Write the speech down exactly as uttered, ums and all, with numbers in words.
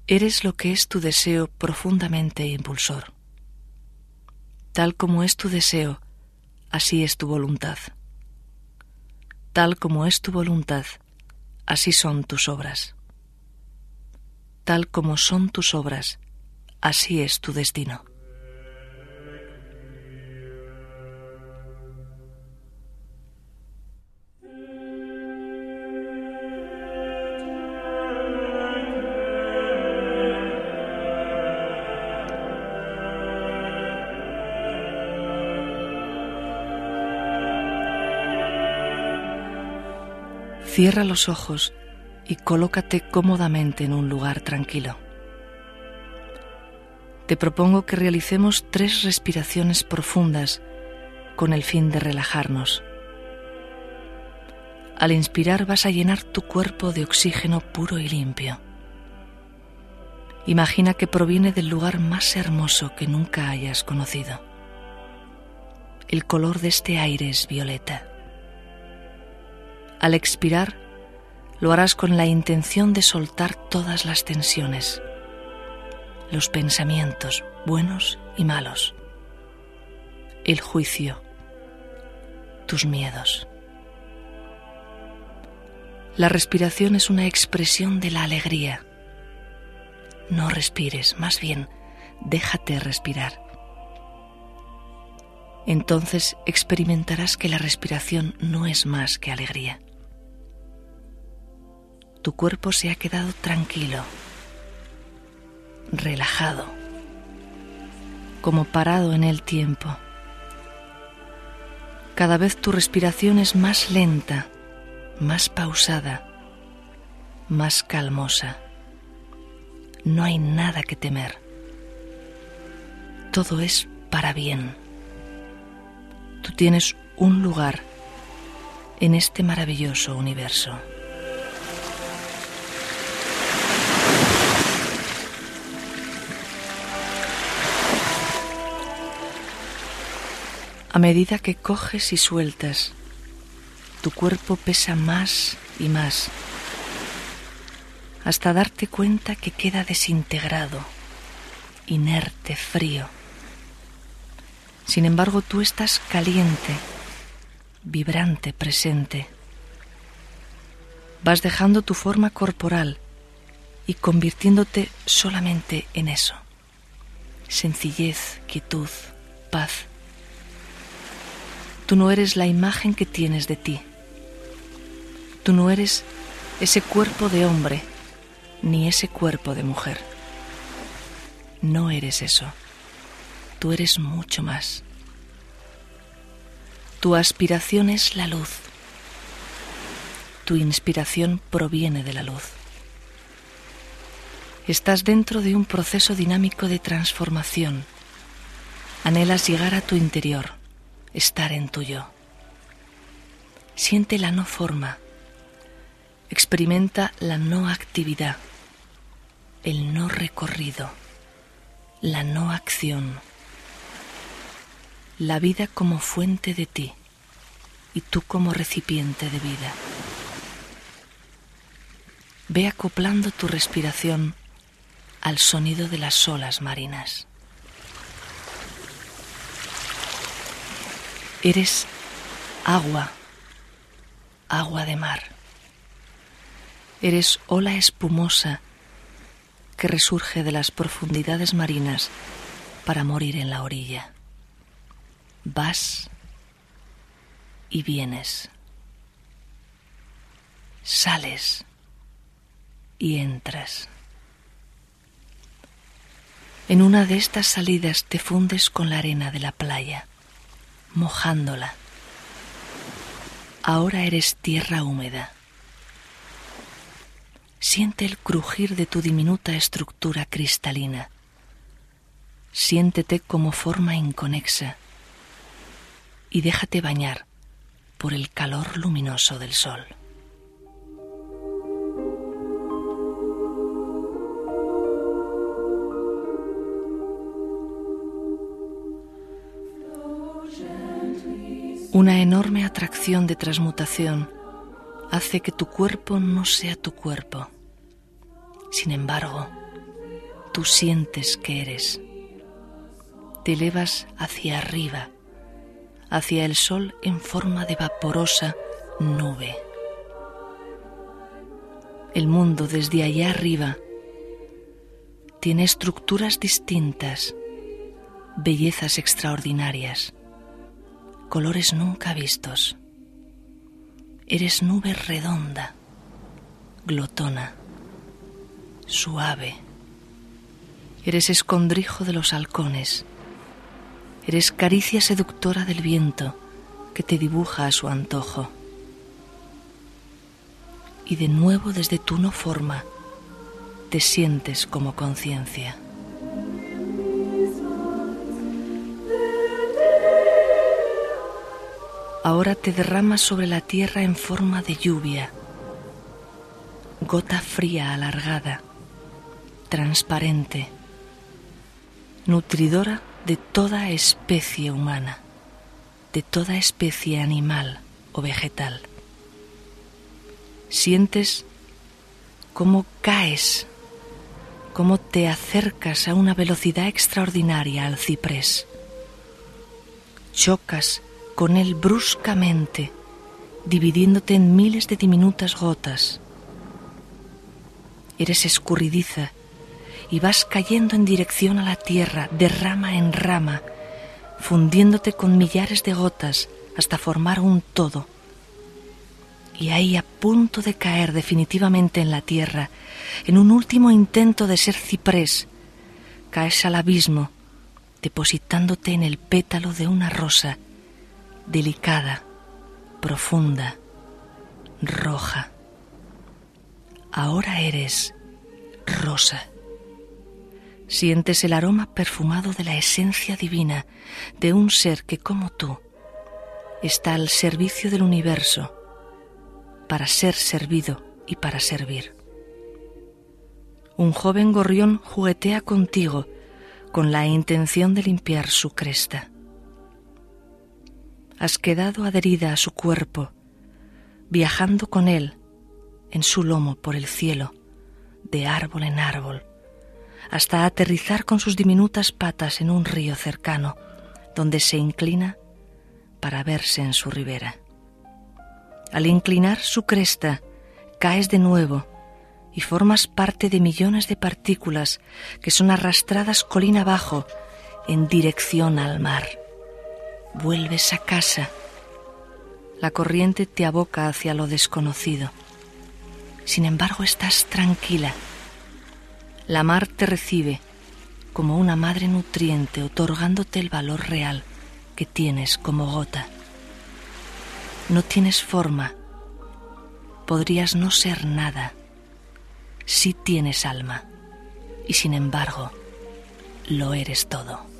Eres lo que es tu deseo profundamente impulsor. Tal como es tu deseo, así es tu voluntad. Tal como es tu voluntad, así son tus obras. Tal como son tus obras, así es tu destino. Cierra los ojos y colócate cómodamente en un lugar tranquilo. Te propongo que realicemos tres respiraciones profundas con el fin de relajarnos. Al inspirar vas a llenar tu cuerpo de oxígeno puro y limpio. Imagina que proviene del lugar más hermoso que nunca hayas conocido. El color de este aire es violeta. Al expirar, lo harás con la intención de soltar todas las tensiones, los pensamientos buenos y malos, el juicio, tus miedos. La respiración es una expresión de la alegría. No respires, más bien, déjate respirar. Entonces experimentarás que la respiración no es más que alegría. Tu cuerpo se ha quedado tranquilo, relajado, como parado en el tiempo. Cada vez tu respiración es más lenta, más pausada, más calmosa. No hay nada que temer. Todo es para bien. Tú tienes un lugar en este maravilloso universo. A medida que coges y sueltas, tu cuerpo pesa más y más, hasta darte cuenta que queda desintegrado, inerte, frío. Sin embargo, tú estás caliente, vibrante, presente. Vas dejando tu forma corporal y convirtiéndote solamente en eso. Sencillez, quietud, paz. Tú no eres la imagen que tienes de ti. Tú no eres ese cuerpo de hombre, ni ese cuerpo de mujer. No eres eso. Tú eres mucho más. Tu aspiración es la luz. Tu inspiración proviene de la luz. Estás dentro de un proceso dinámico de transformación. Anhelas llegar a tu interior, estar en tu yo. Siente la no forma. Experimenta la no actividad, el no recorrido, la no acción. La vida como fuente de ti y tú como recipiente de vida. Ve acoplando tu respiración al sonido de las olas marinas. Eres agua, agua de mar. Eres ola espumosa que resurge de las profundidades marinas para morir en la orilla. Vas y vienes. Sales y entras. En una de estas salidas te fundes con la arena de la playa, mojándola. Ahora eres tierra húmeda. Siente el crujir de tu diminuta estructura cristalina. Siéntete como forma inconexa y déjate bañar por el calor luminoso del sol. Una enorme atracción de transmutación hace que tu cuerpo no sea tu cuerpo. Sin embargo, tú sientes que eres. Te elevas hacia arriba, hacia el sol en forma de vaporosa nube. El mundo desde allá arriba tiene estructuras distintas, bellezas extraordinarias, colores nunca vistos. Eres nube redonda, glotona, suave. Eres escondrijo de los halcones. Eres caricia seductora del viento que te dibuja a su antojo. Y de nuevo desde tu no forma te sientes como conciencia. Ahora te derramas sobre la tierra en forma de lluvia, gota fría alargada, transparente, nutridora de toda especie humana, de toda especie animal o vegetal. Sientes cómo caes, cómo te acercas a una velocidad extraordinaria al ciprés. Chocas con él bruscamente, dividiéndote en miles de diminutas gotas. Eres escurridiza y vas cayendo en dirección a la tierra, de rama en rama, fundiéndote con millares de gotas hasta formar un todo. Y ahí, a punto de caer definitivamente en la tierra, en un último intento de ser ciprés, caes al abismo, depositándote en el pétalo de una rosa, delicada, profunda, roja. Ahora eres rosa. Sientes el aroma perfumado de la esencia divina de un ser que, como tú, está al servicio del universo, para ser servido y para servir. Un joven gorrión juguetea contigo con la intención de limpiar su cresta. Has quedado adherida a su cuerpo, viajando con él en su lomo por el cielo, de árbol en árbol, hasta aterrizar con sus diminutas patas en un río cercano, donde se inclina para verse en su ribera. Al inclinar su cresta, caes de nuevo y formas parte de millones de partículas que son arrastradas colina abajo en dirección al mar. Vuelves a casa. La corriente te aboca hacia lo desconocido. Sin embargo, estás tranquila. La mar te recibe como una madre nutriente, otorgándote el valor real que tienes como gota. No tienes forma. Podrías no ser nada. Sí tienes alma. Y sin embargo, lo eres todo.